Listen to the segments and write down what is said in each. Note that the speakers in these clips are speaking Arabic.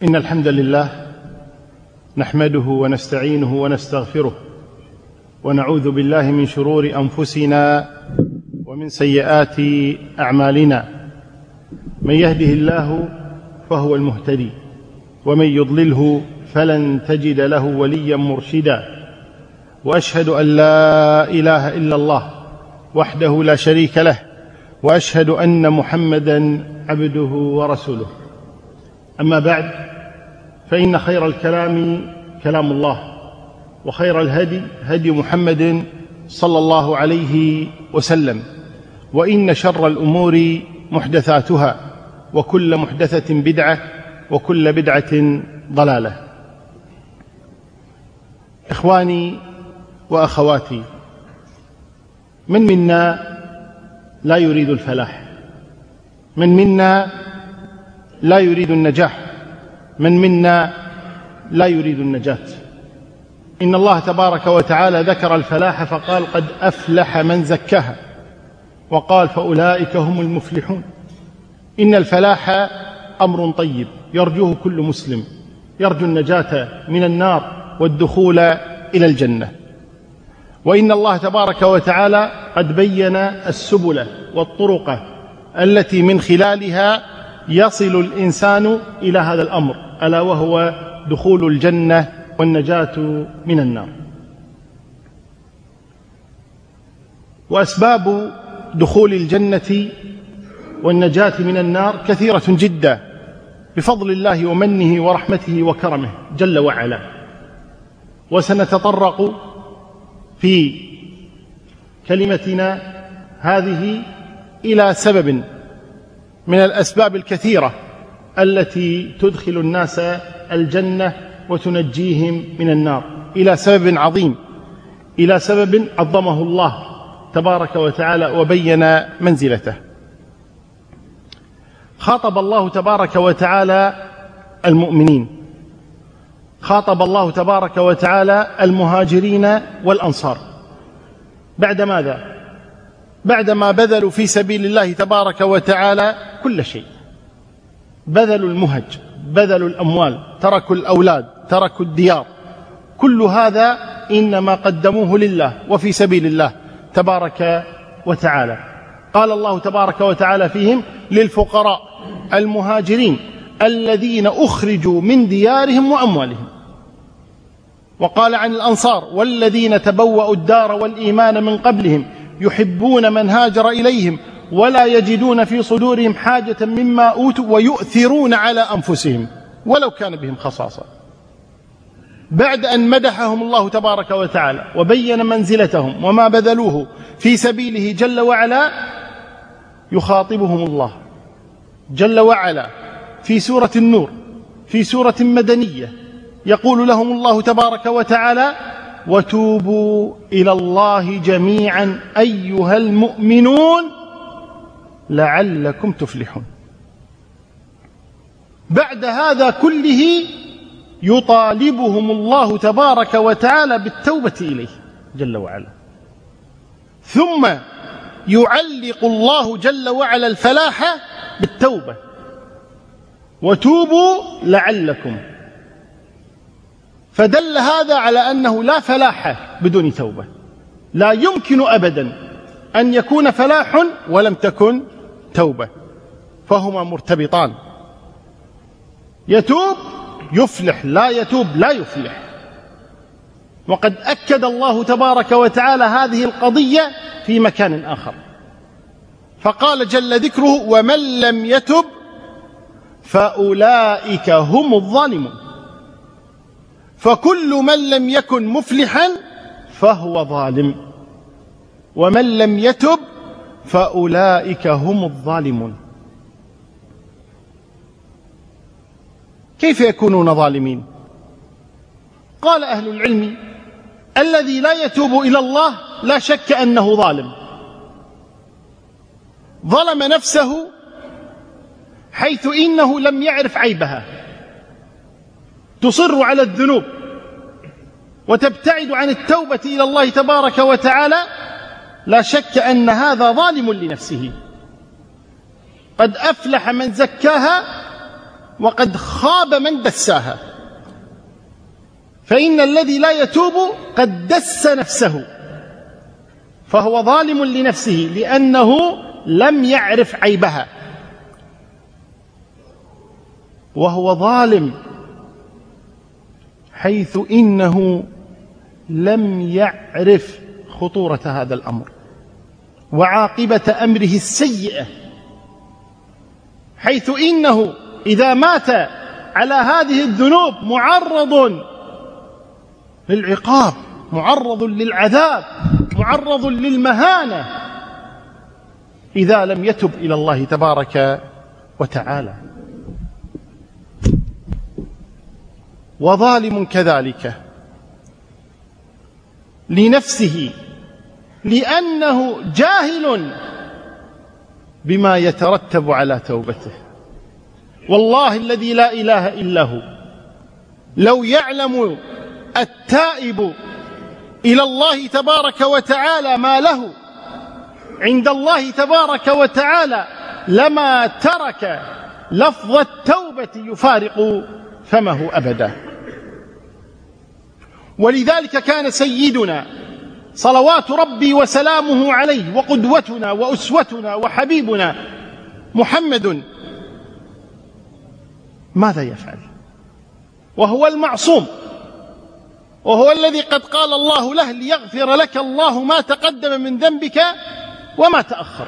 إن الحمد لله نحمده ونستعينه ونستغفره ونعوذ بالله من شرور أنفسنا ومن سيئات أعمالنا. من يهده الله فهو المهتدي ومن يضلله فلن تجد له وليا مرشدا. وأشهد أن لا إله إلا الله وحده لا شريك له، وأشهد أن محمدا عبده ورسوله. أما بعد، فإن خير الكلام كلام الله، وخير الهدي هدي محمد صلى الله عليه وسلم، وإن شر الأمور محدثاتها، وكل محدثة بدعة، وكل بدعة ضلالة. إخواني وأخواتي، من منا لا يريد الفلاح؟ من منا لا يريد النجاح؟ من منا لا يريد النجاة؟ إن الله تبارك وتعالى ذكر الفلاح فقال: قد أفلح من زكاها، وقال: فأولئك هم المفلحون. إن الفلاح أمر طيب يرجوه كل مسلم، يرجو النجاة من النار والدخول إلى الجنة. وإن الله تبارك وتعالى قد بين السبل والطرق التي من خلالها يصل الإنسان إلى هذا الأمر، ألا وهو دخول الجنة والنجاة من النار. وأسباب دخول الجنة والنجاة من النار كثيرة جدا بفضل الله ومنه ورحمته وكرمه جل وعلا. وسنتطرق في كلمتنا هذه إلى سبب من الأسباب الكثيرة التي تدخل الناس الجنة وتنجيهم من النار، إلى سبب عظيم، إلى سبب عظمه الله تبارك وتعالى وبين منزلته. خاطب الله تبارك وتعالى المؤمنين، خاطب الله تبارك وتعالى المهاجرين والأنصار. بعد ماذا؟ بعدما بذلوا في سبيل الله تبارك وتعالى كل شيء، بذلوا المهج، بذلوا الأموال، تركوا الأولاد، تركوا الديار، كل هذا إنما قدموه لله وفي سبيل الله تبارك وتعالى. قال الله تبارك وتعالى فيهم: للفقراء المهاجرين الذين أخرجوا من ديارهم وأموالهم. وقال عن الأنصار: والذين تبوأوا الدار والإيمان من قبلهم يحبون من هاجر إليهم ولا يجدون في صدورهم حاجة مما أوتوا ويؤثرون على أنفسهم ولو كان بهم خصاصة. بعد أن مدحهم الله تبارك وتعالى وبين منزلتهم وما بذلوه في سبيله جل وعلا، يخاطبهم الله جل وعلا في سورة النور، في سورة مدنية، يقول لهم الله تبارك وتعالى: وتوبوا إلى الله جميعا أيها المؤمنون لعلكم تفلحون. بعد هذا كله يطالبهم الله تبارك وتعالى بالتوبة إليه جل وعلا، ثم يعلق الله جل وعلا الفلاح بالتوبة: وتوبوا لعلكم. فدل هذا على أنه لا فلاح بدون توبة، لا يمكن أبدا أن يكون فلاح ولم تكن توبة، فهما مرتبطان. يتوب يفلح، لا يتوب لا يفلح. وقد أكد الله تبارك وتعالى هذه القضية في مكان آخر، فقال جل ذكره: ومن لم يتب فأولئك هم الظالمون. فكل من لم يكن مفلحا فهو ظالم، ومن لم يتب فأولئك هم الظالمون. كيف يكونون ظالمين؟ قال أهل العلم: الذي لا يتوب إلى الله لا شك أنه ظالم، ظلم نفسه حيث إنه لم يعرف عيبها، تصر على الذنوب وتبتعد عن التوبة إلى الله تبارك وتعالى، لا شك أن هذا ظالم لنفسه. قد أفلح من زكاها وقد خاب من دساها، فإن الذي لا يتوب قد دس نفسه، فهو ظالم لنفسه لأنه لم يعرف عيبها، وهو ظالم حيث إنه لم يعرف خطورة هذا الأمر وعاقبة أمره السيئة، حيث إنه إذا مات على هذه الذنوب معرض للعقاب، معرض للعذاب، معرض للمهانة إذا لم يتب إلى الله تبارك وتعالى. وظالم كذلك لنفسه لأنه جاهل بما يترتب على توبته. والله الذي لا إله إلا هو لو يعلم التائب إلى الله تبارك وتعالى ما له عند الله تبارك وتعالى لما ترك لفظ التوبة يفارق فمه أبدا. ولذلك كان سيدنا صلوات ربي وسلامه عليه وقدوتنا وأسوتنا وحبيبنا محمد ماذا يفعل وهو المعصوم، وهو الذي قد قال الله له ليغفر لك الله ما تقدم من ذنبك وما تأخر،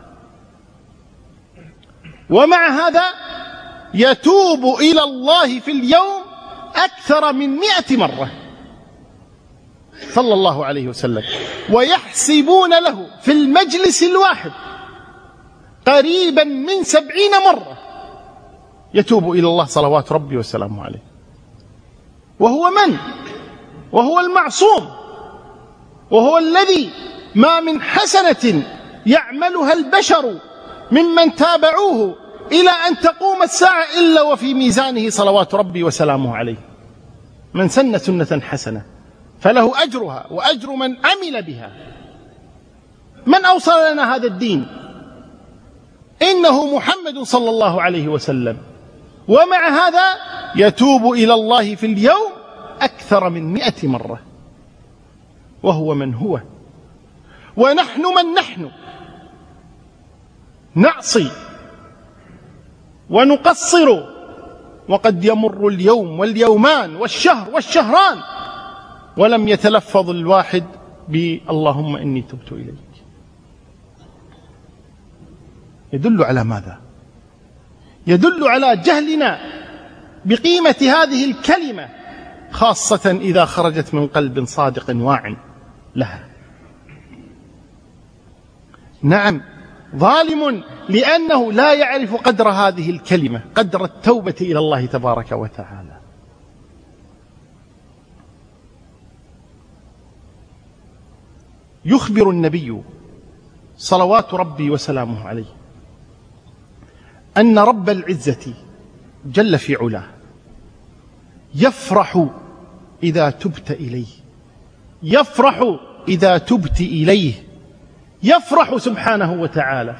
ومع هذا يتوب إلى الله في اليوم أكثر من 100 مرة صلى الله عليه وسلم، ويحسبون له في المجلس الواحد قريبا من 70 مرة يتوب إلى الله صلوات ربي وسلامه عليه. وهو من؟ وهو المعصوم، وهو الذي ما من حسنة يعملها البشر ممن تابعوه إلى أن تقوم الساعة إلا وفي ميزانه صلوات ربي وسلامه عليه. من سن سنة حسنة فله أجرها وأجر من عمل بها. من أوصل لنا هذا الدين؟ إنه محمد صلى الله عليه وسلم، ومع هذا يتوب إلى الله في اليوم أكثر من 100 مرة. وهو من هو، ونحن من نحن، نعصي ونقصر، وقد يمر اليوم واليومان والشهر والشهران ولم يتلفظ الواحد باللهم إني تبت إليك. يدل على ماذا؟ يدل على جهلنا بقيمة هذه الكلمة، خاصة إذا خرجت من قلب صادق واع لها. نعم، ظالم لأنه لا يعرف قدر هذه الكلمة، قدر التوبة إلى الله تبارك وتعالى. يخبر النبي صلوات ربي وسلامه عليه أن رب العزة جل في علاه يفرح إذا تبت إليه، يفرح إذا تبت إليه، يفرح سبحانه وتعالى.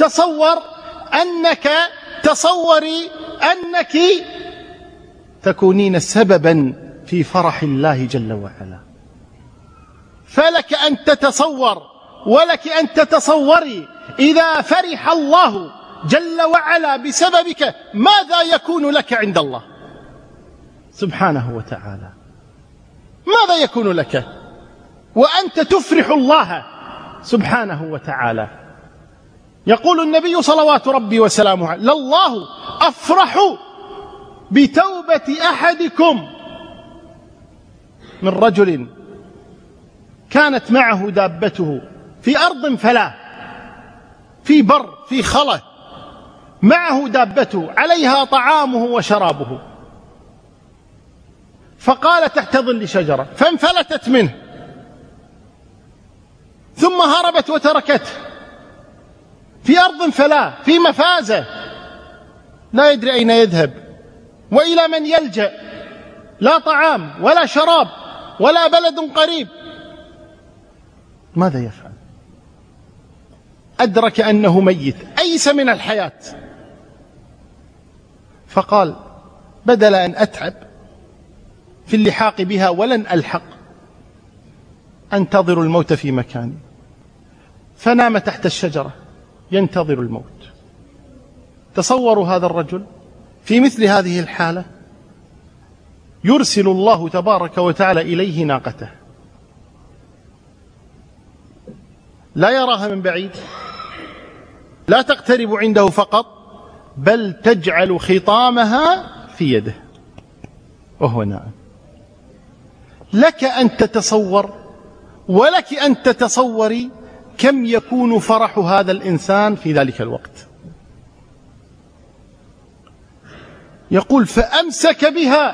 تصوري أنك تكونين سببا في فرح الله جل وعلا، فلك أن تتصور ولك أن تتصوري إذا فرح الله جل وعلا بسببك ماذا يكون لك عند الله سبحانه وتعالى. ماذا يكون لك وأنت تفرح الله سبحانه وتعالى؟ يقول النبي صلوات ربي وسلامه عليه: لله أفرح بتوبة أحدكم من رجل كانت معه دابته في أرض فلاة، في بر، في خلة، معه دابته عليها طعامه وشرابه، فقال تحت ظل شجرة فانفلتت منه ثم هربت وتركته في أرض فلاة، في مفازة، لا يدري أين يذهب وإلى من يلجأ، لا طعام ولا شراب ولا بلد قريب. ماذا يفعل؟ أدرك أنه ميت، أيس من الحياة، فقال بدل أن أتعب في اللحاق بها ولن ألحق أنتظر الموت في مكاني، فنام تحت الشجرة ينتظر الموت. تصوروا هذا الرجل في مثل هذه الحالة يرسل الله تبارك وتعالى إليه ناقته، لا يراها من بعيد، لا تقترب عنده فقط، بل تجعل خطامها في يده وهو نائم. لك أن تتصور ولك أن تتصوري كم يكون فرح هذا الإنسان في ذلك الوقت. يقول فأمسك بها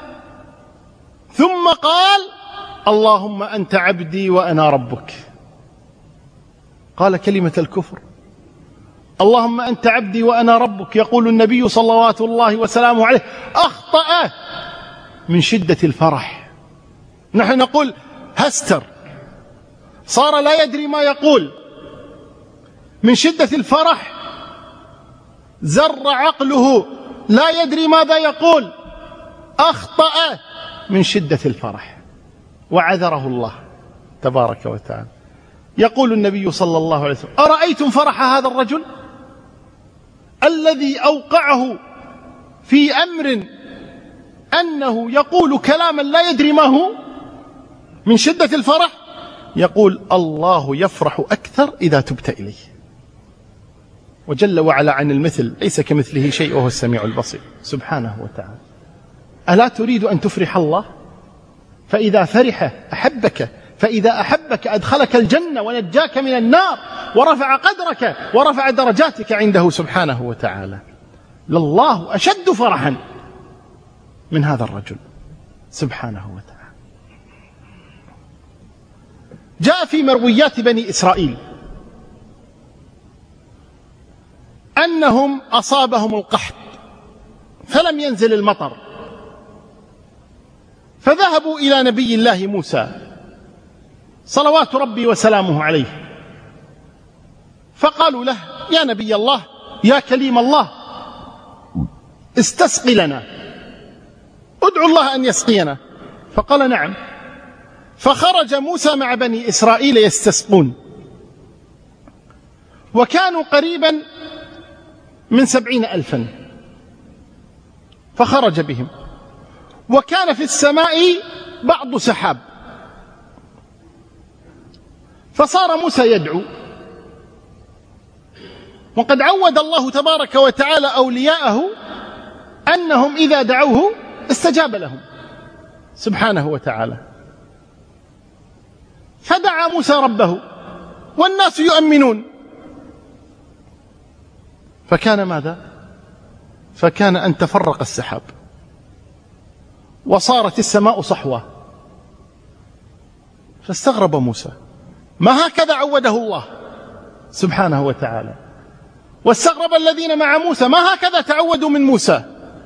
ثم قال اللهم أنت عبدي وأنا ربك. قال كلمة الكفر، اللهم أنت عبدي وأنا ربك. يقول النبي صلوات الله وسلامه عليه أخطأ من شدة الفرح. نحن نقول هستر، صار لا يدري ما يقول من شدة الفرح، زر عقله لا يدري ماذا يقول، أخطأ من شدة الفرح وعذره الله تبارك وتعالى. يقول النبي صلى الله عليه وسلم أرأيتم فرح هذا الرجل الذي أوقعه في أمر أنه يقول كلاما لا يدري ما هو من شدة الفرح؟ يقول الله يفرح أكثر إذا تبت إليه، وجل وعلا عن المثل ليس كمثله شيء وهو السميع البصير سبحانه وتعالى. ألا تريد أن تفرح الله؟ فإذا فرح أحبك، فإذا أحبك أدخلك الجنة ونجاك من النار ورفع قدرك ورفع درجاتك عنده سبحانه وتعالى. لله أشد فرحا من هذا الرجل سبحانه وتعالى. جاء في مرويات بني إسرائيل أنهم أصابهم القحط فلم ينزل المطر، فذهبوا إلى نبي الله موسى صلوات ربي وسلامه عليه، فقالوا له يا نبي الله يا كليم الله استسقي لنا، ادعو الله أن يسقينا. فقال نعم. فخرج موسى مع بني إسرائيل يستسقون، وكانوا قريبا من 70,000، فخرج بهم، وكان في السماء بعض سحاب، فصار موسى يدعو، وقد عود الله تبارك وتعالى أولياءه أنهم إذا دعوه استجاب لهم سبحانه وتعالى. فدعا موسى ربه والناس يؤمنون، فكان ماذا؟ فكان أن تفرق السحاب وصارت السماء صحوة. فاستغرب موسى، ما هكذا عوده الله سبحانه وتعالى. واستغرب الذين مع موسى، ما هكذا تعودوا من موسى.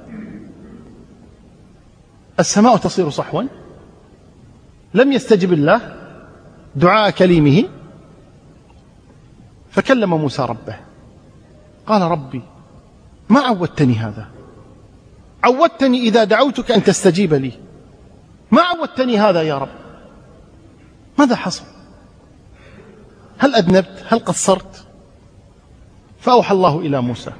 السماء تصير صحوا، لم يستجب الله دعاء كليمه. فكلم موسى ربه قال ربي ما عودتني هذا، عودتني إذا دعوتك أن تستجيب لي، ما عودتني هذا يا رب، ماذا حصل؟ هل أذنبت؟ هل قصرت؟ فأوحى الله إلى موسى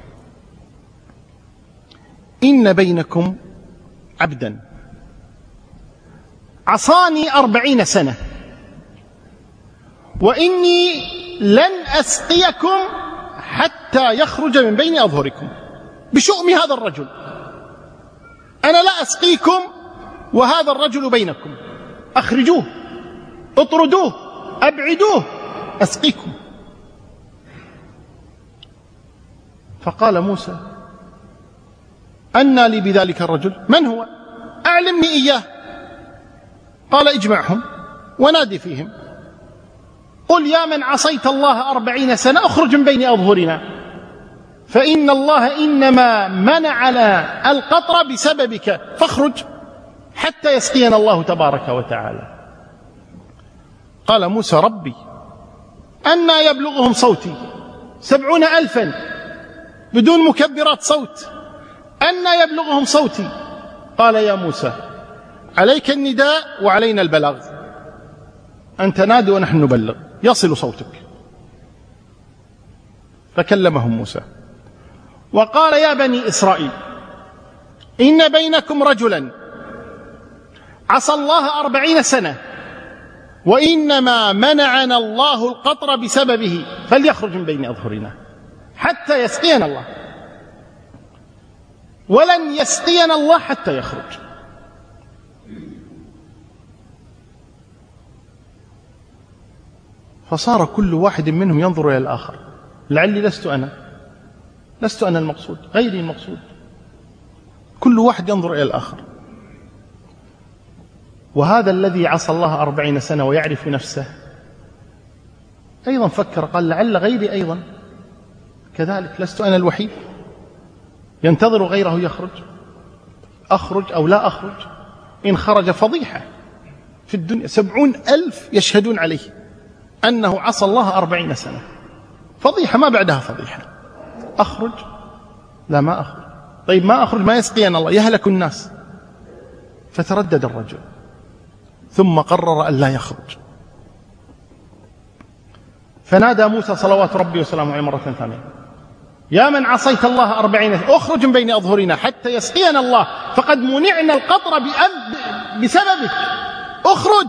إن بينكم عبدا عصاني 40 سنة وإني لن أسقيكم حتى يخرج من بين أظهركم. بشؤم هذا الرجل أنا لا أسقيكم وهذا الرجل بينكم، أخرجوه، اطردوه، أبعدوه، أسقيكم. فقال موسى أنى لي بذلك الرجل؟ من هو؟ أعلمني إياه. قال اجمعهم ونادي فيهم، قل يا من عصيت الله 40 سنة اخرج من بين أظهرنا، فإن الله إنما منعنا القطر بسببك، فاخرج حتى يسقينا الله تبارك وتعالى. قال موسى ربي أنى يبلغهم صوتي 70,000 بدون مكبرات صوت، أنى يبلغهم صوتي؟ قال يا موسى عليك النداء وعلينا البلاغ، أنت نادي ونحن نبلغ، يصل صوتك. فكلمهم موسى وقال يا بني إسرائيل إن بينكم رجلا عصى الله 40 سنة وإنما منعنا الله القطر بسببه، فليخرج من بين أظهرنا حتى يسقينا الله، ولن يسقينا الله حتى يخرج. فصار كل واحد منهم ينظر إلى الآخر، لعلي لست أنا المقصود، غيري المقصود. كل واحد ينظر إلى الآخر. وهذا الذي عصى الله 40 سنة ويعرف نفسه أيضا فكر، قال لعل غيري أيضا كذلك، لست أنا الوحيد. ينتظر غيره يخرج، أخرج أو لا أخرج. إن خرج فضيحة في الدنيا، 70,000 يشهدون عليه أنه عصى الله 40 سنة، فضيحة ما بعدها فضيحة. أخرج؟ لا ما أخرج. طيب ما أخرج ما يسقينا الله، يهلك الناس. فتردد الرجل ثم قرر أن لا يخرج، فنادى موسى صلوات ربي وسلامه عليه مرة ثانية يا من عصيت الله 40 سنة اخرج من بين أظهرنا حتى يسقينا الله، فقد منعنا القطر بسببك، اخرج.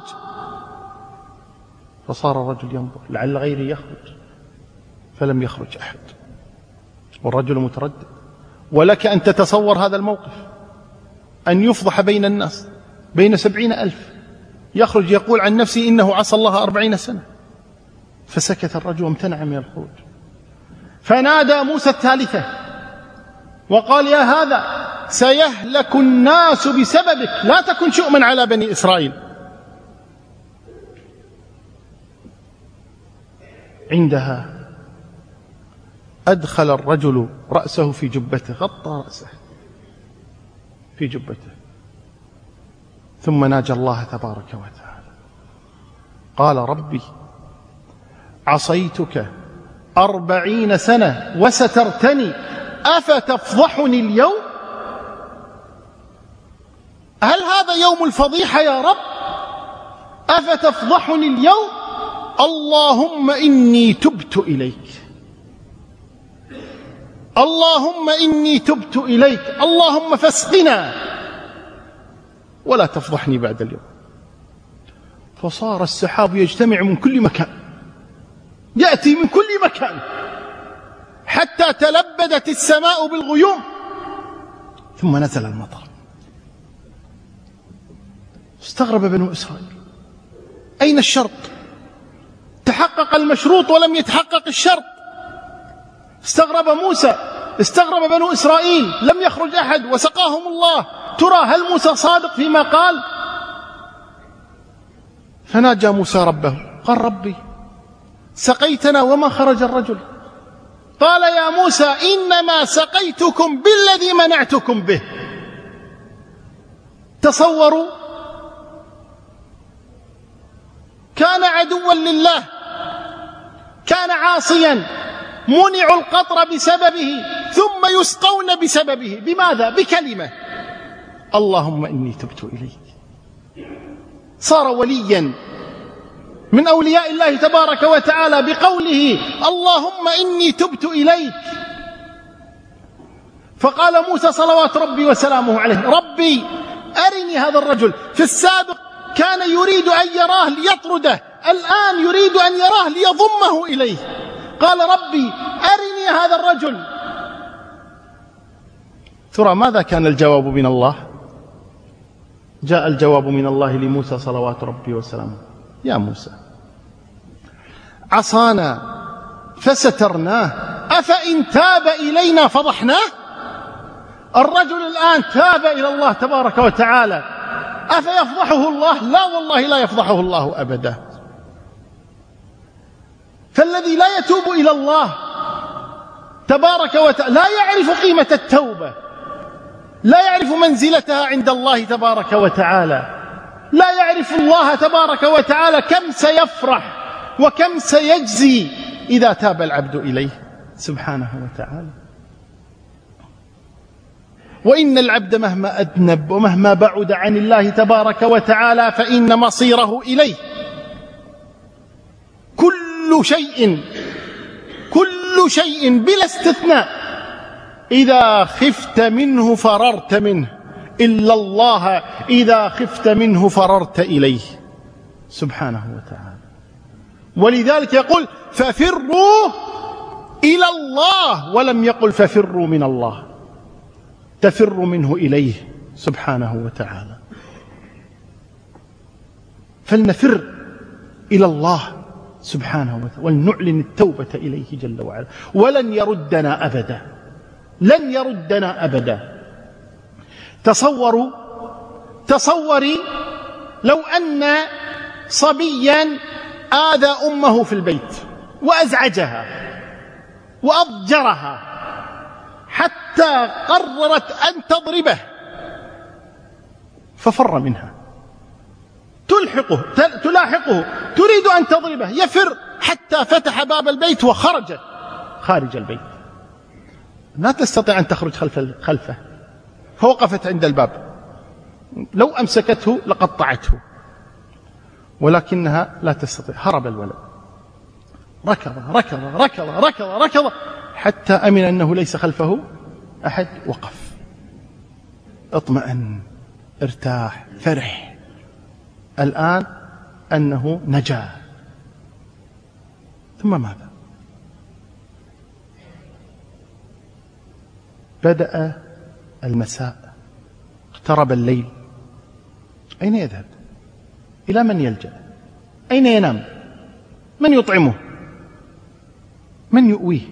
فصار الرجل ينظر لعل غيري يخرج، فلم يخرج أحد والرجل متردد. ولك أن تتصور هذا الموقف، أن يفضح بين الناس، بين 70,000 يخرج يقول عن نفسه إنه عصى الله 40 سنة. فسكت الرجل وامتنع من الخروج. فنادى موسى الثالثة وقال يا هذا سيهلك الناس بسببك، لا تكن شؤما على بني إسرائيل. عندها أدخل الرجل رأسه في جبته، غطى رأسه في جبته، ثم ناجى الله تبارك وتعالى قال ربي عصيتك 40 سنة وسترتني، أفتفضحني اليوم؟ هل هذا يوم الفضيحة يا رب؟ أفتفضحني اليوم؟ اللهم إني تبت إليك، اللهم إني تبت إليك، اللهم فاسقنا ولا تفضحني بعد اليوم. فصار السحاب يجتمع من كل مكان، يأتي من كل مكان حتى تلبدت السماء بالغيوم، ثم نزل المطر. استغرب بنو إسرائيل، أين الشرط؟ تحقق المشروط ولم يتحقق الشرط. استغرب موسى، استغرب بنو إسرائيل، لم يخرج أحد وسقاهم الله. ترى هل موسى صادق فيما قال؟ فناجى موسى ربه قال ربي سقيتنا وما خرج الرجل. قال يا موسى إنما سقيتكم بالذي منعتكم به. تصوروا، كان عدوا لله، كان عاصيا، منعوا القطر بسببه ثم يسقون بسببه. بماذا؟ بكلمة اللهم إني تبت إليك. صار وليا من أولياء الله تبارك وتعالى بقوله اللهم إني تبت إليك. فقال موسى صلوات ربي وسلامه عليه ربي أرني هذا الرجل. في السابق كان يريد أن يراه ليطرده، الآن يريد أن يراه ليضمه إليه. قال ربي أرني هذا الرجل. ترى ماذا كان الجواب من الله؟ جاء الجواب من الله لموسى صلوات ربي وسلامه يا موسى عصانا فسترناه أفإن تاب إلينا فضحناه. الرجل الآن تاب إلى الله تبارك وتعالى، أفيفضحه الله؟ لا والله لا يفضحه الله أبدا. فالذي لا يتوب إلى الله تبارك وتعالى لا يعرف قيمة التوبة، لا يعرف منزلتها عند الله تبارك وتعالى، لا يعرف الله تبارك وتعالى كم سيفرح وكم سيجزي إذا تاب العبد إليه سبحانه وتعالى. وإن العبد مهما أذنب ومهما بعد عن الله تبارك وتعالى فإن مصيره إليه. كل شيء بلا استثناء إذا خفت منه فررت منه، إلا الله إذا خفت منه فررت إليه سبحانه وتعالى. ولذلك يقول ففروا إلى الله، ولم يقل ففروا من الله، تفر منه إليه سبحانه وتعالى. فلنفر إلى الله سبحانه وتعالى ولنعلن التوبة إليه جل وعلا، ولن يردنا أبدا، لن يردنا أبدا. تصوري لو أن صبيا آذى أمه في البيت وأزعجها وأضجرها حتى قررت أن تضربه، ففر منها، تلاحقه تريد أن تضربه، يفر حتى فتح باب البيت وخرج خارج البيت، لا تستطيع أن تخرج خلفه، فوقفت عند الباب، لو أمسكته لقطعته، ولكنها لا تستطيع. هرب الولد، ركض حتى أمن أنه ليس خلفه أحد، وقف، اطمأن، ارتاح، فرح الآن أنه نجا. ثم ماذا؟ بدأ المساء، اقترب الليل، أين يذهب؟ إلى من يلجأ؟ أين ينام؟ من يطعمه؟ من يؤويه؟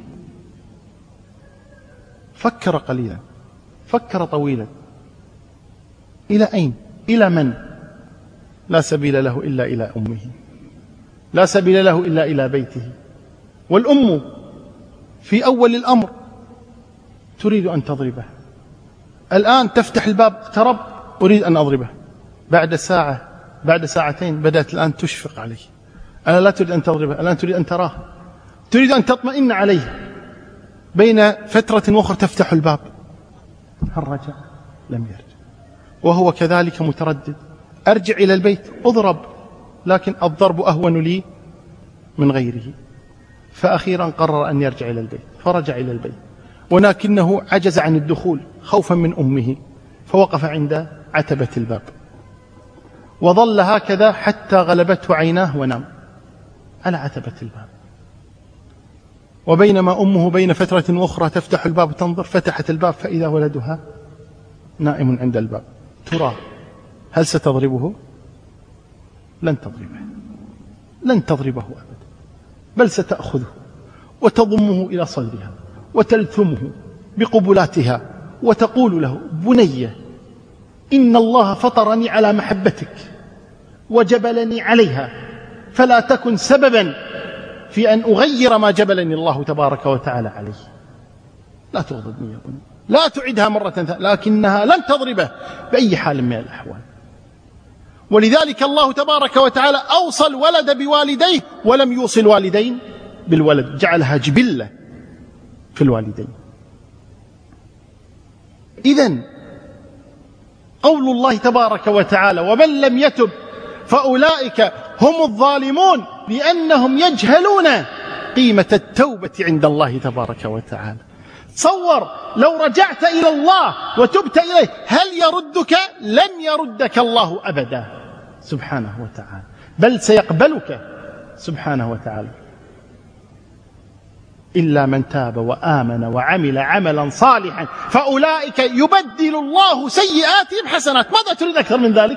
فكر قليلا، فكر طويلا، إلى أين؟ إلى من؟ لا سبيل له إلا إلى أمه، لا سبيل له إلا إلى بيته. والأم في أول الأمر تريد أن تضربه، الآن تفتح الباب، اقترب، أريد أن أضربه. بعد ساعة، بعد ساعتين بدأت الآن تشفق عليه، أنا لا تريد أن تضربه، الآن تريد أن تراه، تريد أن تطمئن عليه. بين فترة وأخرى تفتح الباب، هل رجع؟ لم يرجع، وهو كذلك متردد، أرجع إلى البيت أضرب، لكن الضرب أهون لي من غيره. فأخيرا قرر أن يرجع إلى البيت، فرجع إلى البيت، ولكنه عجز عن الدخول خوفا من أمه، فوقف عند عتبة الباب وظل هكذا حتى غلبته عيناه ونام على عتبة الباب. وبينما أمه بين فترة وأخرى تفتح الباب وتنظر، فتحت الباب فإذا ولدها نائم عند الباب. ترى هل ستضربه؟ لن تضربه، لن تضربه أبدا، بل ستأخذه وتضمه إلى صدرها وتلثمه بقبلاتها وتقول له بني إن الله فطرني على محبتك وجبلني عليها، فلا تكن سببا في أن أغير ما جبلني الله تبارك وتعالى عليه. لا تغضبني يا بني، لا تعدها مرة ثانية، لكنها لن تضربه بأي حال من الأحوال. ولذلك الله تبارك وتعالى أوصى الولد بوالديه ولم يوصي الوالدين بالولد، جعلها جبلة في الوالدين. إذن قول الله تبارك وتعالى ومن لم يتب فأولئك هم الظالمون، لأنهم يجهلون قيمة التوبة عند الله تبارك وتعالى. تصور لو رجعت إلى الله وتبت إليه، هل يردك؟ لن يردك الله أبدا سبحانه وتعالى، بل سيقبلك سبحانه وتعالى. إلا من تاب وآمن وعمل عملا صالحا فأولئك يبدل الله سيئاتهم حسنات. ماذا تريد أكثر من ذلك؟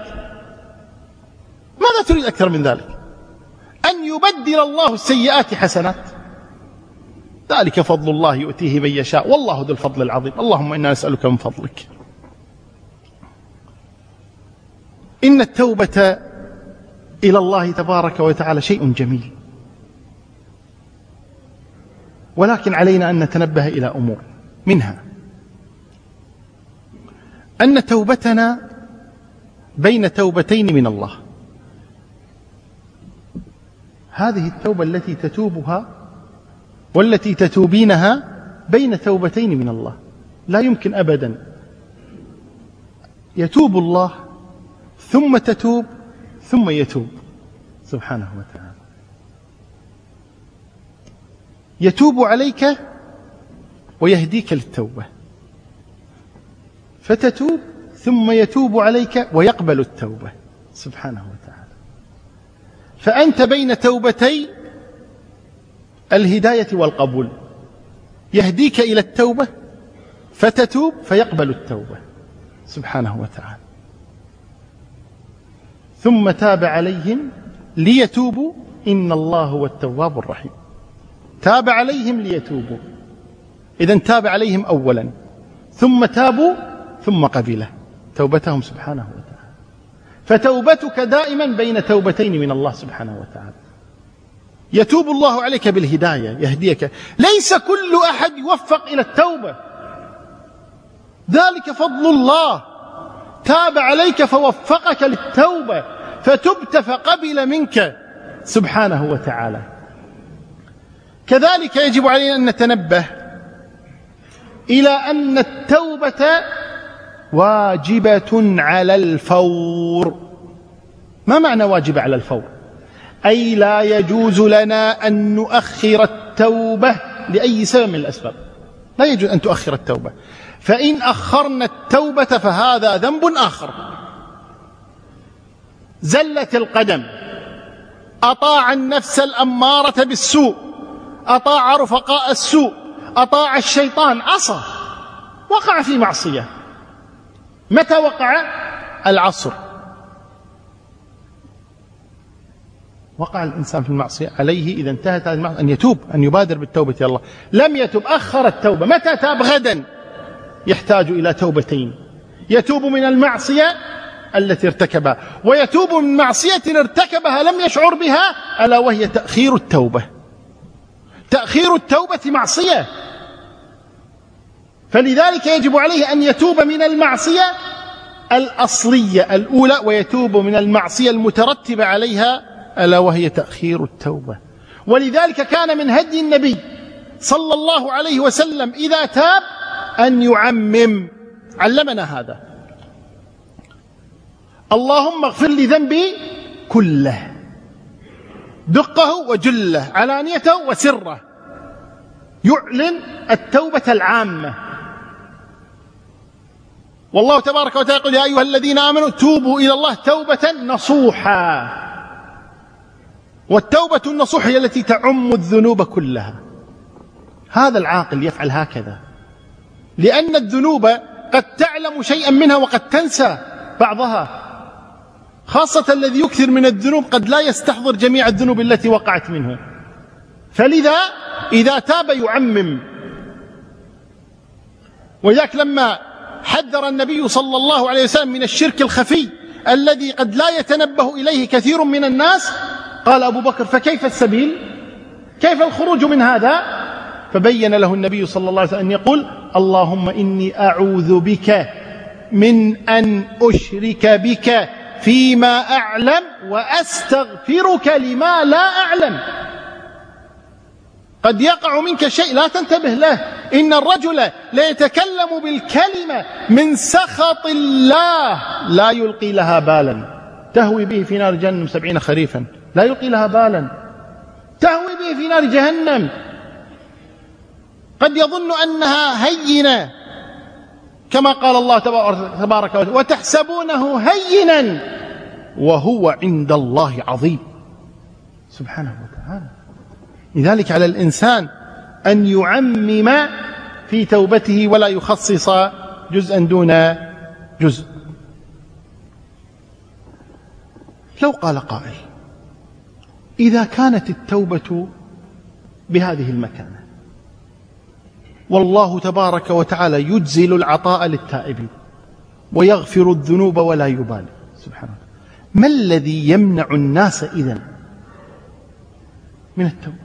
ماذا تريد أكثر من ذلك؟ أن يبدل الله السيئات حسنات. ذلك فضل الله يؤتيه من يشاء والله ذو الفضل العظيم. اللهم إنا نسألك من فضلك. إن التوبة إلى الله تبارك وتعالى شيء جميل، ولكن علينا أن نتنبه إلى أمور، منها أن توبتنا بين توبتين من الله. هذه التوبة التي تتوبها والتي تتوبينها بين توبتين من الله. لا يمكن أبدا يتوب الله ثم تتوب ثم يتوب سبحانه وتعالى. يتوب عليك ويهديك للتوبة، فتتوب ثم يتوب عليك ويقبل التوبة سبحانه وتعالى. فأنت بين توبتي الهداية والقبول، يهديك إلى التوبة فتتوب فيقبل التوبة سبحانه وتعالى. ثم تاب عليهم ليتوبوا إن الله هو التواب الرحيم. تاب عليهم ليتوبوا، إذن تاب عليهم أولا ثم تابوا ثم قبل توبتهم سبحانه وتعالى. فتوبتك دائما بين توبتين من الله سبحانه وتعالى. يتوب الله عليك بالهداية، يهديك. ليس كل أحد يوفق إلى التوبة، ذلك فضل الله. تاب عليك فوفقك للتوبة فتبت فقبل منك سبحانه وتعالى. كذلك يجب علينا أن نتنبه إلى أن التوبة واجبة على الفور. ما معنى واجب على الفور؟ أي لا يجوز لنا أن نؤخر التوبة لأي سبب من الأسباب. لا يجوز أن تؤخر التوبة، فإن أخرنا التوبة فهذا ذنب آخر. زلت القدم، أطاع النفس الأمارة بالسوء، أطاع رفقاء السوء، أطاع الشيطان، عصى، وقع في معصية. متى وقع؟ العصر. وقع الإنسان في المعصية، عليه إذا انتهت هذه المعصية أن يتوب، أن يبادر بالتوبة إلى الله. لم يتوب، أخر التوبة. متى تاب؟ غدا. يحتاج إلى توبتين، يتوب من المعصية التي ارتكبها، ويتوب من معصية ارتكبها لم يشعر بها، ألا وهي تأخير التوبة. تأخير التوبة معصية، فلذلك يجب عليه أن يتوب من المعصية الأصلية الأولى، ويتوب من المعصية المترتبة عليها، ألا وهي تأخير التوبة. ولذلك كان من هدي النبي صلى الله عليه وسلم إذا تاب أن يعمم. علمنا هذا: اللهم اغفر لي ذنبي كله، دقه وجله، علانيته وسره. يعلن التوبة العامة. والله تبارك وتعالى يقول: يا أيها الذين آمنوا توبوا إلى الله توبة نصوحا. والتوبة النصوح هي التي تعم الذنوب كلها. هذا العاقل يفعل هكذا، لأن الذنوب قد تعلم شيئا منها وقد تنسى بعضها، خاصة الذي يكثر من الذنوب قد لا يستحضر جميع الذنوب التي وقعت منه. فلذا إذا تاب يعمم. وذاك لما حذر النبي صلى الله عليه وسلم من الشرك الخفي الذي قد لا يتنبه إليه كثير من الناس، قال أبو بكر: فكيف السبيل؟ كيف الخروج من هذا؟ فبين له النبي صلى الله عليه وسلم أن يقول: اللهم إني أعوذ بك من أن أشرك بك فيما أعلم وأستغفرك لما لا أعلم. قد يقع منك شيء لا تنتبه له. إن الرجل لا يتكلم بالكلمة من سخط الله لا يلقي لها بالا، تهوي به في نار جهنم 70 خريفا، لا يلقي لها بالا، تهوي به في نار جهنم. قد يظن أنها هينة، كما قال الله تبارك وتعالى: وتحسبونه هينا وهو عند الله عظيم سبحانه وتعالى. لذلك على الإنسان أن يعمم في توبته ولا يخصص جزءا دون جزء. لو قال قائل: إذا كانت التوبة بهذه المكانة والله تبارك وتعالى يجزل العطاء للتائبين ويغفر الذنوب ولا يبالي سبحانه، ما الذي يمنع الناس إذن من التوبة؟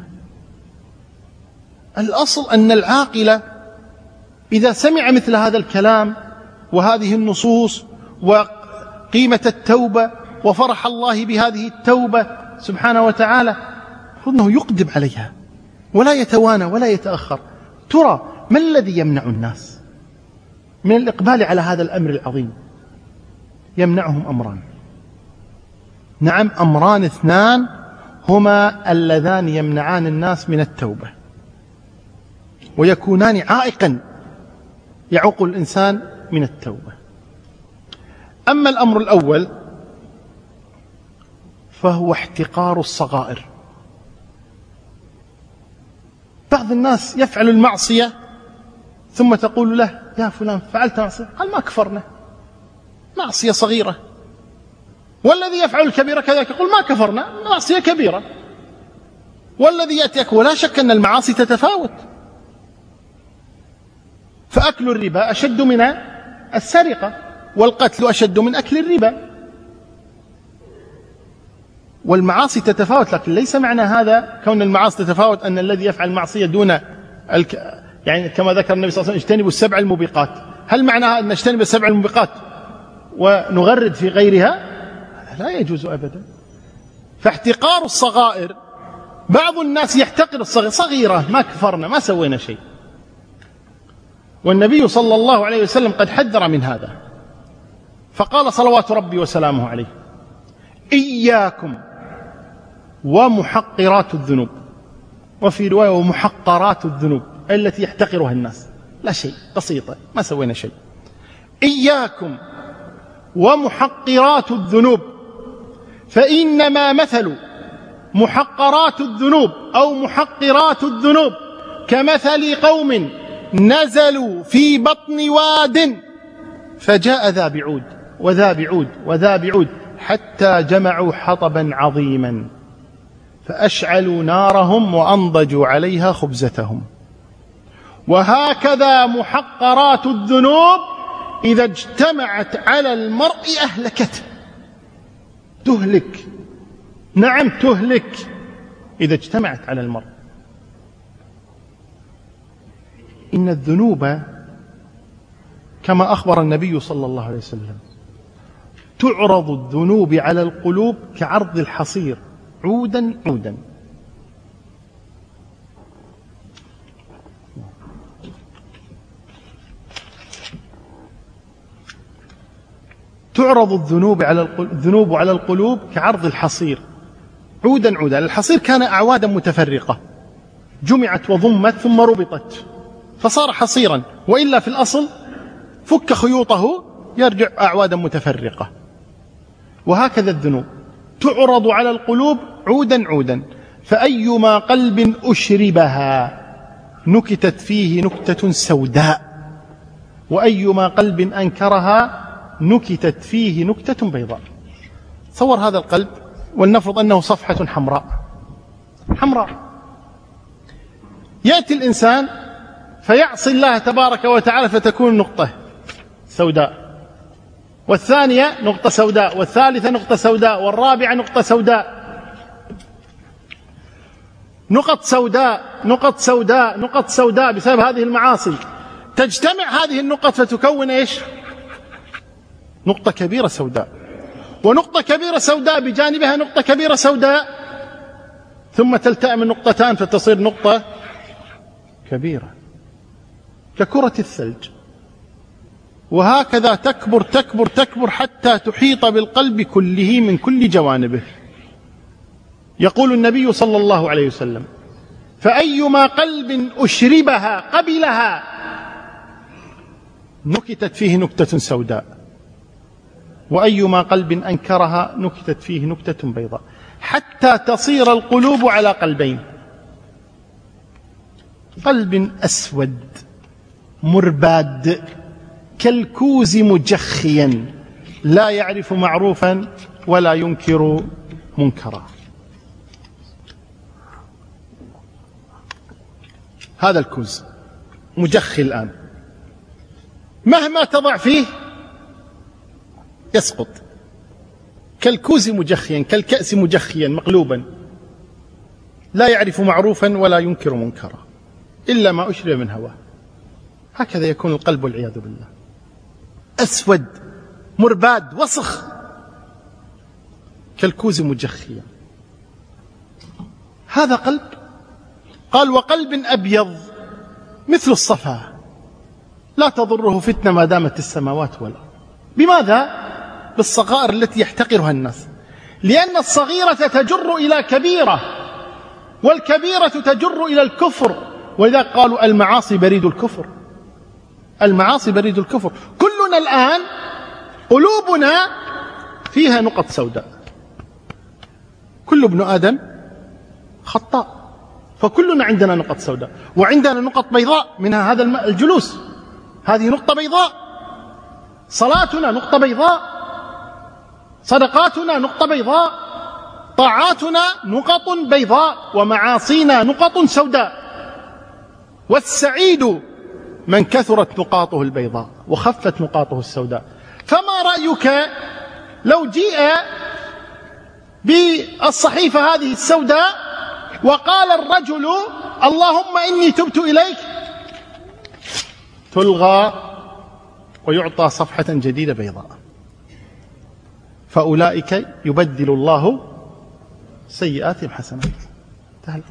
الأصل أن العاقل إذا سمع مثل هذا الكلام وهذه النصوص وقيمة التوبة وفرح الله بهذه التوبة سبحانه وتعالى، أنه يقدم عليها ولا يتوانى ولا يتأخر. ترى ما الذي يمنع الناس من الإقبال على هذا الأمر العظيم؟ يمنعهم أمران. نعم، أمران اثنان هما اللذان يمنعان الناس من التوبة ويكونان عائقا يعوق الإنسان من التوبة. أما الأمر الأول فهو احتقار الصغائر. بعض الناس يفعل المعصية ثم تقول له: يا فلان فعلت معصية؟ قال: ما كفرنا، معصية صغيرة. والذي يفعل الكبيرة كذلك يقول: ما كفرنا، معصية كبيرة. والذي يأتيك، ولا شك أن المعاصي تتفاوت، فأكل الربا أشد من السرقة، والقتل أشد من أكل الربا، والمعاصي تتفاوت. لكن ليس معنى هذا كون المعاصي تتفاوت أن الذي يفعل معصية دون يعني كما ذكر النبي صلى الله عليه وسلم: اجتنبوا السبع الموبقات. هل معناها أن نجتنب السبع الموبقات ونغرد في غيرها؟ لا يجوز أبدا. فاحتقار الصغائر، بعض الناس يحتقر الصغير، صغيرة ما كفرنا، ما سوينا شيء. والنبي صلى الله عليه وسلم قد حذر من هذا، فقال صلوات ربي وسلامه عليه: إياكم ومحقرات الذنوب، وفي رواية ومحقرات الذنوب، التي يحتقرها الناس، لا شيء، بسيطة ما سوينا شيء. إياكم ومحقرات الذنوب، فإنما مثل محقرات الذنوب أو محقرات الذنوب كمثل قوم نزلوا في بطن واد فجاء ذا بعود وذا بعود وذا بعود حتى جمعوا حطبا عظيما فأشعلوا نارهم وأنضجوا عليها خبزتهم. وهكذا محقرات الذنوب إذا اجتمعت على المرء أهلكته، تهلك، نعم تهلك إذا اجتمعت على المرء. إن الذنوب كما أخبر النبي صلى الله عليه وسلم تعرض الذنوب على القلوب كعرض الحصير عودا عودا. تعرض الذنوب على القلوب كعرض الحصير عودا عودا. الحصير كان أعوادا متفرقة جمعت وضمت ثم ربطت فصار حصيرا، وإلا في الأصل فك خيوطه يرجع أعوادا متفرقة. وهكذا الذنوب تعرض على القلوب عودا عودا، فأيما قلب أشربها نكتت فيه نكتة سوداء، وأيما قلب أنكرها نكتت فيه نكتة بيضاء. تصور هذا القلب، ولنفرض أنه صفحة حمراء، يأتي الإنسان فيعصي الله تبارك وتعالى فتكون نقطة سوداء، والثانية نقطة سوداء، والثالثة نقطة سوداء، والرابعة نقطة سوداء، نقط سوداء نقط سوداء نقط سوداء بسبب هذه المعاصي. تجتمع هذه النقط فتكون إيش؟ نقطة كبيرة سوداء، ونقطة كبيرة سوداء بجانبها نقطة كبيرة سوداء، ثم تلتئم النقطتان فتصير نقطة كبيرة ككرة الثلج. وهكذا تكبر تكبر تكبر حتى تحيط بالقلب كله من كل جوانبه. يقول النبي صلى الله عليه وسلم: فأيما قلب أشربها قبلها نكتت فيه نكتة سوداء، وأيما قلب أنكرها نكتت فيه نكتة بيضاء، حتى تصير القلوب على قلبين: قلب أسود مرباد كالكوز مجخيا لا يعرف معروفا ولا ينكر منكرا. هذا الكوز مجخي الآن، مهما تضع فيه يسقط، كالكوز مجخيا كالكأس مجخيا مقلوبا لا يعرف معروفا ولا ينكر منكرا إلا ما أشرب من هواه. هكذا يكون القلب والعياذ بالله، أسود مرباد وسخ كالكوز مجخيا. هذا قلب. قال: وقلب أبيض مثل الصفا لا تضره فتنة ما دامت السماوات والأرض. بماذا؟ بالصغائر التي يحتقرها الناس، لأن الصغيرة تجر إلى كبيرة، والكبيرة تجر إلى الكفر، ولذا قالوا المعاصي بريد الكفر. المعاصي بريد الكفر. كلنا الآن قلوبنا فيها نقط سوداء، كل ابن آدم خطاء، فكلنا عندنا نقط سوداء، وعندنا نقط بيضاء، منها هذا الجلوس، هذه نقطة بيضاء. صلاتنا نقطة بيضاء، صدقاتنا نقطة بيضاء، طاعاتنا نقط بيضاء، ومعاصينا نقط سوداء. والسعيد من كثرت نقاطه البيضاء وخفت نقاطه السوداء. فما رأيك لو جيء بالصحيفة هذه السوداء وقال الرجل اللهم إني تبت إليك، تلغى ويعطى صفحة جديدة بيضاء. فأولئك يبدل الله سيئاتهم حسنات. انتهى.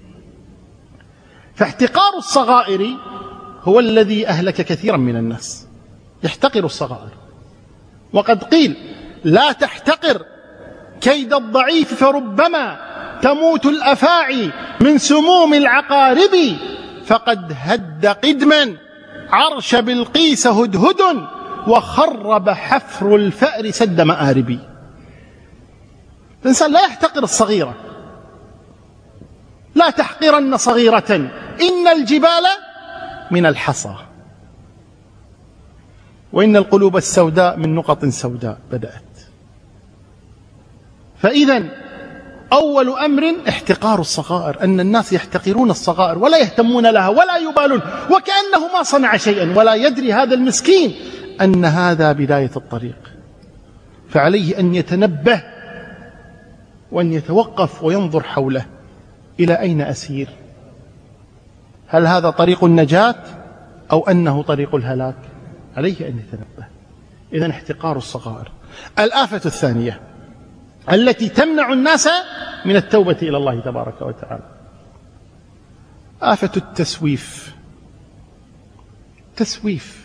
فاحتقار الصغائر هو الذي أهلك كثيرا من الناس، يحتقر الصغائر. وقد قيل لا تحتقر كيد الضعيف فربما تموت الأفاعي من سموم العقارب، فقد هد قدما عرش بلقيس هدهد، وخرب حفر الفأر سد مآربي. الإنسان لا يحتقر الصغيرة، لا تحقرن صغيرة إن الجبال من الحصى، وإن القلوب السوداء من نقط سوداء بدأت. فإذا أول أمر احتقار الصغائر، أن الناس يحتقرون الصغائر ولا يهتمون لها ولا يبالون، وكأنه ما صنع شيئا، ولا يدري هذا المسكين أن هذا بداية الطريق. فعليه أن يتنبه وأن يتوقف وينظر حوله، إلى أين أسير؟ هل هذا طريق النجاة أو أنه طريق الهلاك؟ عليه أن يتنبه. إذن احتقار الصغائر. الآفة الثانية التي تمنع الناس من التوبة إلى الله تبارك وتعالى، آفة التسويف. تسويف.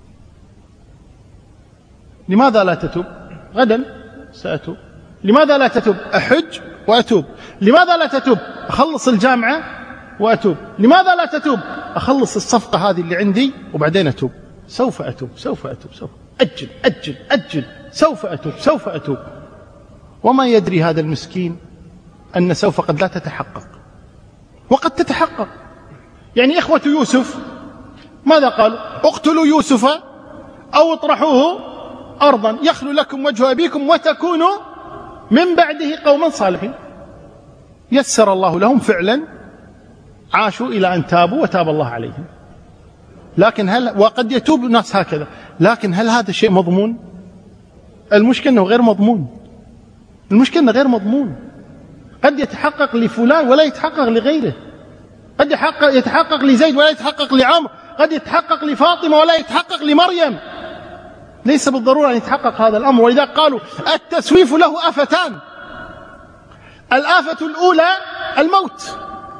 لماذا لا تتوب؟ غدا سأتوب. لماذا لا تتوب؟ أحج وأتوب. لماذا لا تتوب؟ أخلص الجامعة وأتوب. لماذا لا تتوب؟ أخلص الصفقة هذه اللي عندي وبعدين أتوب. سوف أتوب، سوف أتوب، سوف أجل أجل أجل، سوف أتوب، سوف أتوب. وما يدري هذا المسكين أن سوف قد لا تتحقق، وقد تتحقق. يعني إخوة يوسف ماذا قالوا؟ اقتلوا يوسف أو اطرحوه أرضا يخلو لكم وجه أبيكم وتكونوا من بعده قوما صالحين. يسر الله لهم فعلا، عاشوا إلى أن تابوا وتاب الله عليهم. لكن وقد يتوب الناس هكذا، لكن هل هذا شيء مضمون؟ المشكلة أنه غير مضمون. المشكلة أنه غير مضمون. قد يتحقق لفلان ولا يتحقق لغيره، قد يتحقق لزيد ولا يتحقق لعمر، قد يتحقق لفاطمة ولا يتحقق لمريم. ليس بالضرورة أن يتحقق هذا الأمر. ولذا قالوا التسويف له آفتان. الآفة الأولى الموت.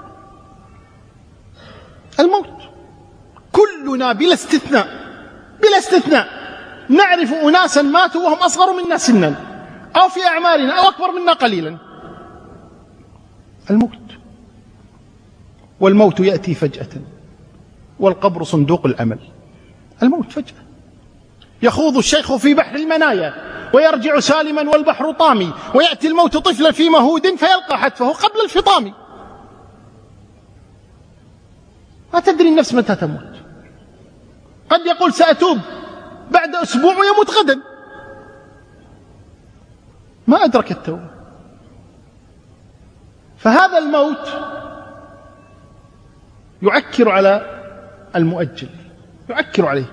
الموت. كلنا بلا استثناء، بلا استثناء نعرف أناسا ماتوا وهم أصغر منا سنا، أو في أعمارنا أو أكبر منا قليلا. الموت. والموت يأتي فجأة، والقبر صندوق الأمل. الموت فجأة. يخوض الشيخ في بحر المنايا ويرجع سالما والبحر طامي، ويأتي الموت طفلا في مهود فيلقى حتفه قبل الفطام. ما تدري النفس متى تموت. قد يقول سأتوب بعد أسبوع ويموت غدا، ما أدرك التوبة. فهذا الموت يعكر على المؤجل، يعكر عليه.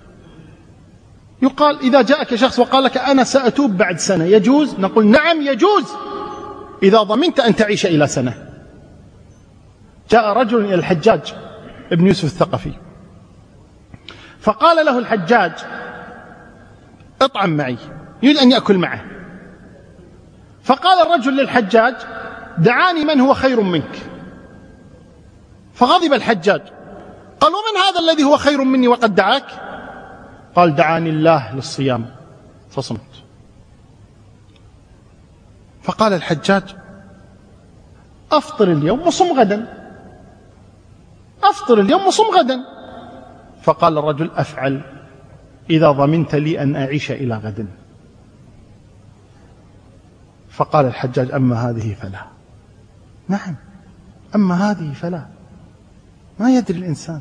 يقال إذا جاءك شخص وقال لك أنا سأتوب بعد سنة، يجوز؟ نقول نعم يجوز إذا ضمنت أن تعيش إلى سنة. جاء رجل إلى الحجاج ابن يوسف الثقفي، فقال له الحجاج اطعم معي، يريد أن يأكل معه. فقال الرجل للحجاج دعاني من هو خير منك. فغضب الحجاج، قال ومن هذا الذي هو خير مني وقد دعاك؟ قال دعاني الله للصيام فصمت. فقال الحجاج: أفطر اليوم وصم غدا، أفطر اليوم وصم غدا. فقال الرجل: أفعل إذا ضمنت لي أن أعيش إلى غد. فقال الحجاج: أما هذه فلا. نعم، أما هذه فلا. ما يدري الإنسان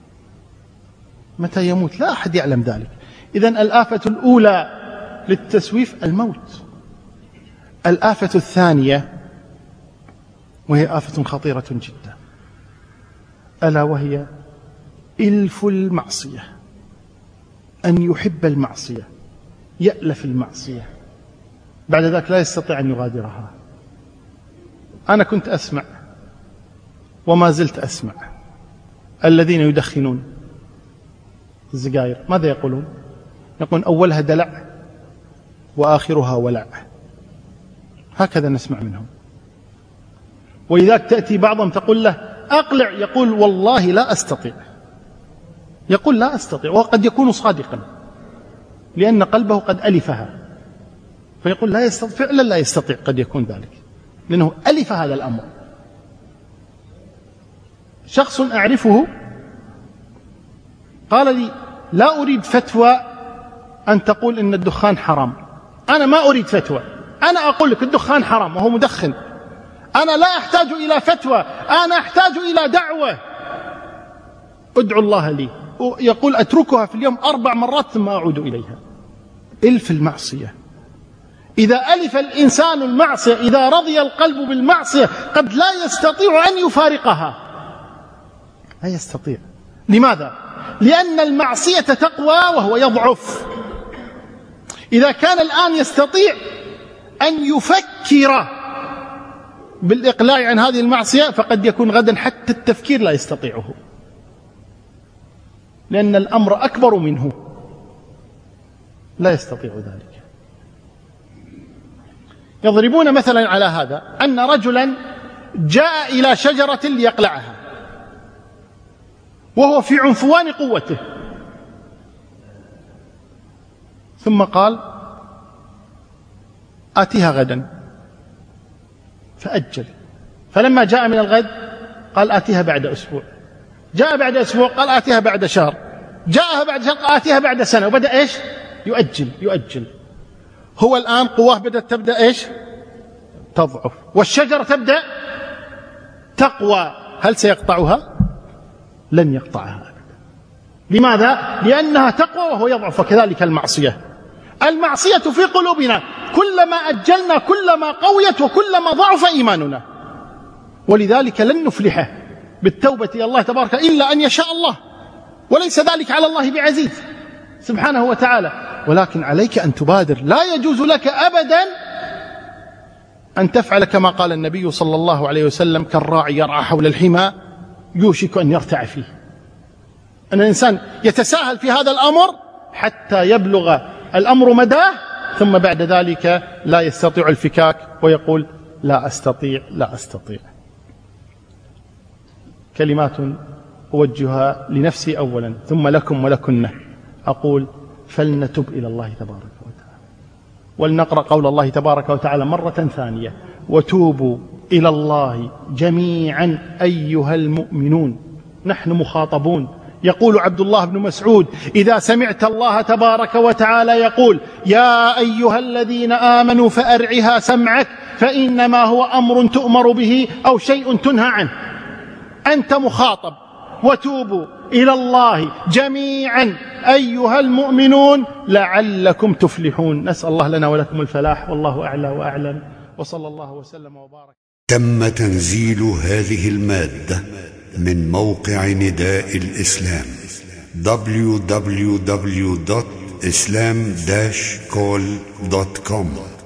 متى يموت، لا أحد يعلم ذلك. إذن الآفة الأولى للتسويف الموت. الآفة الثانية وهي آفة خطيرة جدا، ألا وهي إلف المعصية، أن يحب المعصية، يألف المعصية، بعد ذلك لا يستطيع أن يغادرها. أنا كنت أسمع وما زلت أسمع الذين يدخنون السجائر ماذا يقولون؟ يقولون: أولها دلع وآخرها ولع. هكذا نسمع منهم. ولذلك تأتي بعضهم تقول له: أقلع، يقول: والله لا أستطيع. يقول: لا أستطيع، وقد يكون صادقا لأن قلبه قد ألفها، فيقول لا يستطيع، فعلا لا يستطيع، قد يكون ذلك لأنه ألف هذا الأمر. شخص أعرفه قال لي: لا أريد فتوى أن تقول إن الدخان حرام. أنا ما أريد فتوى، أنا أقول لك الدخان حرام وهو مدخن. أنا لا أحتاج إلى فتوى، أنا أحتاج إلى دعوة. ادعو الله لي. يقول: أتركها في اليوم 4 مرات ثم أعود إليها. إلف المعصية. إذا ألف الإنسان المعصية، إذا رضي القلب بالمعصية، قد لا يستطيع أن يفارقها، لا يستطيع. لماذا؟ لأن المعصية تقوى وهو يضعف. إذا كان الآن يستطيع أن يفكر بالإقلاع عن هذه المعصية، فقد يكون غدا حتى التفكير لا يستطيعه، لأن الأمر أكبر منه، لا يستطيع ذلك. يضربون مثلا على هذا أن رجلا جاء إلى شجرة ليقلعها وهو في عنفوان قوته، ثم قال: آتيها غدا، فأجل. فلما جاء من الغد قال: آتيها بعد أسبوع. جاء بعد أسبوع قال: آتيها بعد شهر. جاءها بعد شهر قال: آتيها بعد سنة. وبدأ إيش؟ يؤجل. هو الآن قواه بدأت تبدأ إيش؟ تضعف، والشجرة تبدأ تقوى. هل سيقطعها؟ لن يقطعها أبدا. لماذا؟ لأنها تقوى وهو يضعف. وكذلك المعصية في قلوبنا، كلما أجلنا كلما قويت وكلما ضعف إيماننا. ولذلك لن نفلح بالتوبة إلى الله تبارك إلا أن يشاء الله، وليس ذلك على الله بعزيز سبحانه وتعالى. ولكن عليك أن تبادر. لا يجوز لك أبدا أن تفعل كما قال النبي صلى الله عليه وسلم: كالراعي يرعى حول الحمى يوشك أن يرتع فيه. أن الإنسان يتساهل في هذا الأمر حتى يبلغ الأمر مداه، ثم بعد ذلك لا يستطيع الفكاك ويقول: لا أستطيع. كلمات أوجهها لنفسي أولا ثم لكم ولكن، أقول: فلنتب إلى الله تبارك وتعالى، ولنقرأ قول الله تبارك وتعالى مرة ثانية: وتوبوا إلى الله جميعا أيها المؤمنون. نحن مخاطبون. يقول عبد الله بن مسعود: إذا سمعت الله تبارك وتعالى يقول: يا أيها الذين آمنوا فأرعها سمعك، فإنما هو أمر تؤمر به أو شيء تنهى عنه. أنت مخاطب. وتوبوا إلى الله جميعا أيها المؤمنون لعلكم تفلحون. نسأل الله لنا ولكم الفلاح، والله أعلى وأعلم، وصلى الله وسلم وبارك. تم تنزيل هذه المادة من موقع نداء الإسلام www.islam-call.com